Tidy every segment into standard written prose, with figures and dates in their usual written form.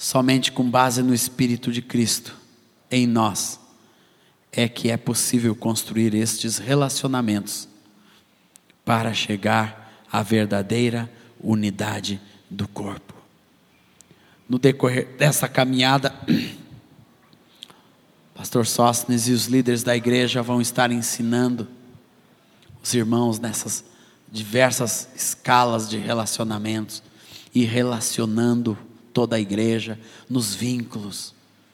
Somente com base no Espírito de Cristo em nós é que é possível construir estes relacionamentos para chegar à verdadeira unidade do corpo. No decorrer dessa caminhada, Pastor Sóstenes e os líderes da igreja vão estar ensinando os irmãos nessas diversas escalas de relacionamentos e relacionando toda a igreja nos vínculos,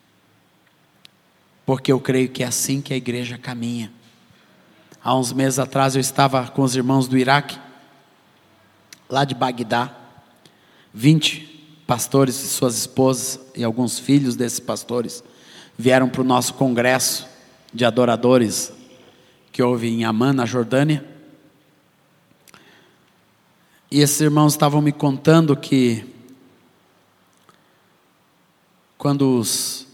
porque eu creio que é assim que a igreja caminha. Há uns meses atrás eu estava com os irmãos do Iraque, lá de Bagdá, 20 pastores e suas esposas e alguns filhos desses pastores vieram para o nosso congresso de adoradores que houve em Amman, na Jordânia. E esses irmãos estavam me contando que quando os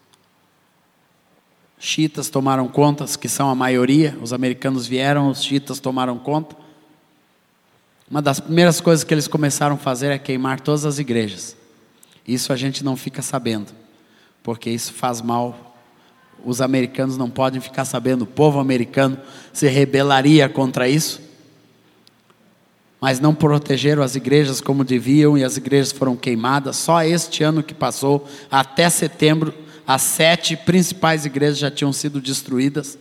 xiitas tomaram conta, que são a maioria, os americanos vieram, os xiitas tomaram conta, uma das primeiras coisas que eles começaram a fazer é queimar todas as igrejas. Isso a gente não fica sabendo, porque isso faz mal. Os americanos não podem ficar sabendo, o povo americano se rebelaria contra isso, mas não protegeram as igrejas como deviam, e as igrejas foram queimadas. Só este ano que passou, até setembro, as 7 principais igrejas já tinham sido destruídas.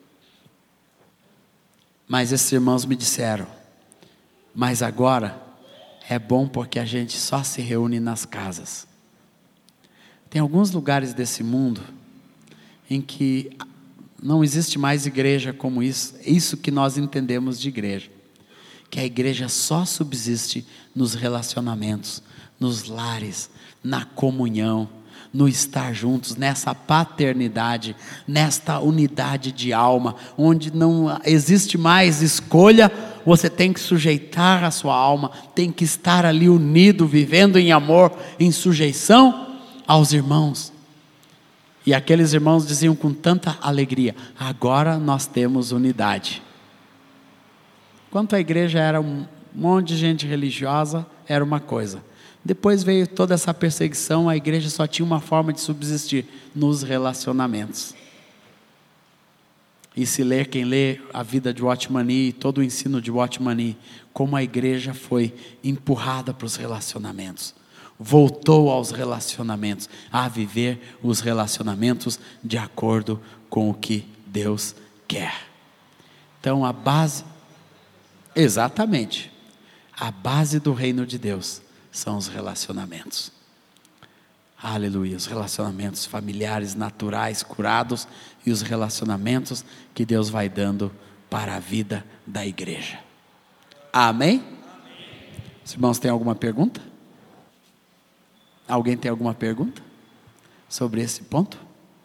Mas esses irmãos me disseram, mas agora é bom porque a gente só se reúne nas casas. Tem alguns lugares desse mundo em que não existe mais igreja como isso que nós entendemos de igreja, que a igreja só subsiste nos relacionamentos, nos lares, na comunhão, no estar juntos, nessa paternidade, nesta unidade de alma, onde não existe mais escolha. Você tem que sujeitar a sua alma, tem que estar ali unido, vivendo em amor, em sujeição aos irmãos. E aqueles irmãos diziam com tanta alegria, agora nós temos unidade. Enquanto a igreja era um monte de gente religiosa, era uma coisa. Depois veio toda essa perseguição, a igreja só tinha uma forma de subsistir, nos relacionamentos. E se ler, quem lê a vida de Watchman Nee, todo o ensino de Watchman Nee, como a igreja foi empurrada para os relacionamentos, voltou aos relacionamentos, a viver os relacionamentos de acordo com o que Deus quer. Então a base, exatamente, a base do reino de Deus são os relacionamentos. Aleluia, os relacionamentos familiares, naturais, curados, e os relacionamentos que Deus vai dando para a vida da igreja. Amém? Os irmãos têm alguma pergunta? Alguém tem alguma pergunta sobre esse ponto?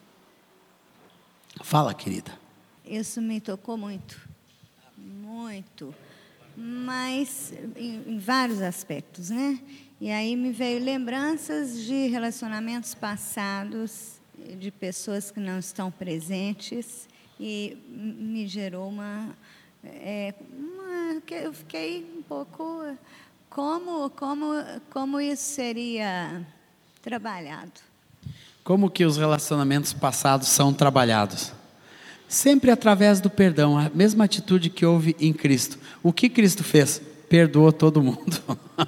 Fala, querida. Isso me tocou muito, muito, mas em vários aspectos, né? E aí me veio lembranças de relacionamentos passados, de pessoas que não estão presentes, e me gerou que eu fiquei um pouco, como isso seria trabalhado? Como que os relacionamentos passados são trabalhados? Sempre através do perdão, a mesma atitude que houve em Cristo. O que Cristo fez? Perdoou todo mundo.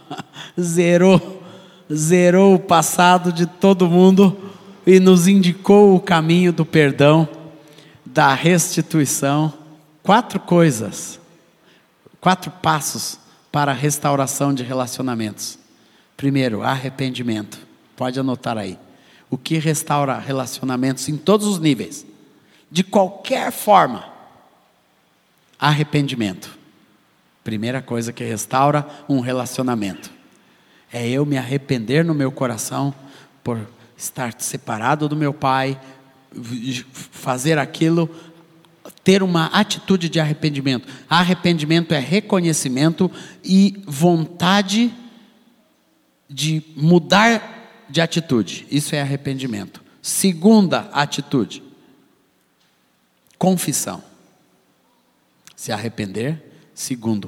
Zerou o passado de todo mundo e nos indicou o caminho do perdão, da restituição. 4 coisas, 4 passos para a restauração de relacionamentos. Primeiro, arrependimento. Pode anotar aí. O que restaura relacionamentos em todos os níveis, de qualquer forma? Arrependimento. Primeira coisa que restaura um relacionamento é eu me arrepender no meu coração por estar separado do meu pai, fazer aquilo, ter uma atitude de arrependimento. Arrependimento é reconhecimento e vontade de mudar de atitude. Isso é arrependimento. Segunda atitude, confissão. Se arrepender. Segundo,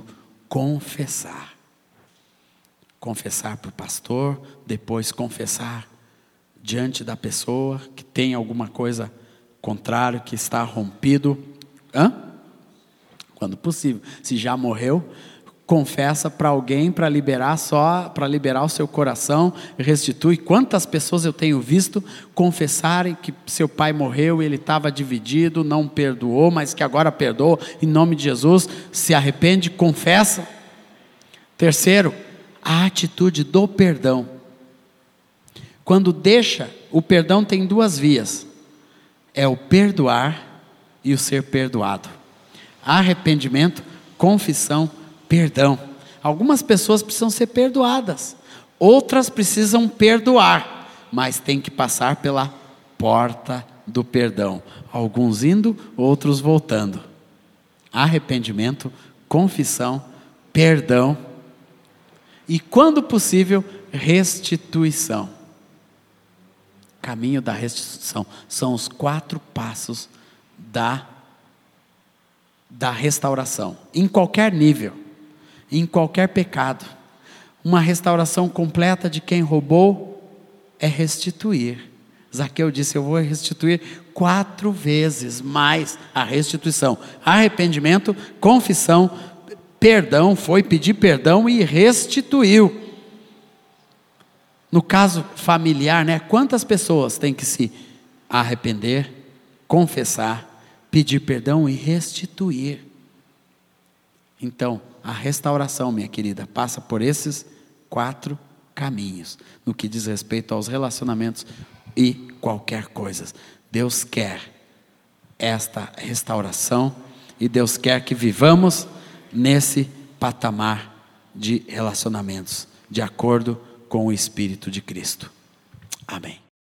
confessar. Confessar para o pastor, depois confessar diante da pessoa que tem alguma coisa contrária, que está rompido. Quando possível. Se já morreu, confessa para alguém para liberar o seu coração, restitui. Quantas pessoas eu tenho visto confessarem que seu pai morreu e ele estava dividido, não perdoou, mas que agora perdoa, em nome de Jesus, se arrepende, confessa. Terceiro, a atitude do perdão. Quando deixa, o perdão tem duas vias: é o perdoar e o ser perdoado. Arrependimento, confissão, perdão. Algumas pessoas precisam ser perdoadas, outras precisam perdoar, mas tem que passar pela porta do perdão. Alguns indo, outros voltando. Arrependimento, confissão, perdão e, quando possível, restituição. Caminho da restituição. São os 4 passos da restauração, em qualquer nível, em qualquer pecado. Uma restauração completa de quem roubou é restituir. Zaqueu disse: eu vou restituir 4 vezes mais a restituição. Arrependimento, confissão, perdão, foi pedir perdão e restituiu. No caso familiar, quantas pessoas têm que se arrepender, confessar, pedir perdão e restituir? Então, a restauração, minha querida, passa por esses 4 caminhos, no que diz respeito aos relacionamentos e qualquer coisa. Deus quer esta restauração e Deus quer que vivamos nesse patamar de relacionamentos, de acordo com o Espírito de Cristo. Amém.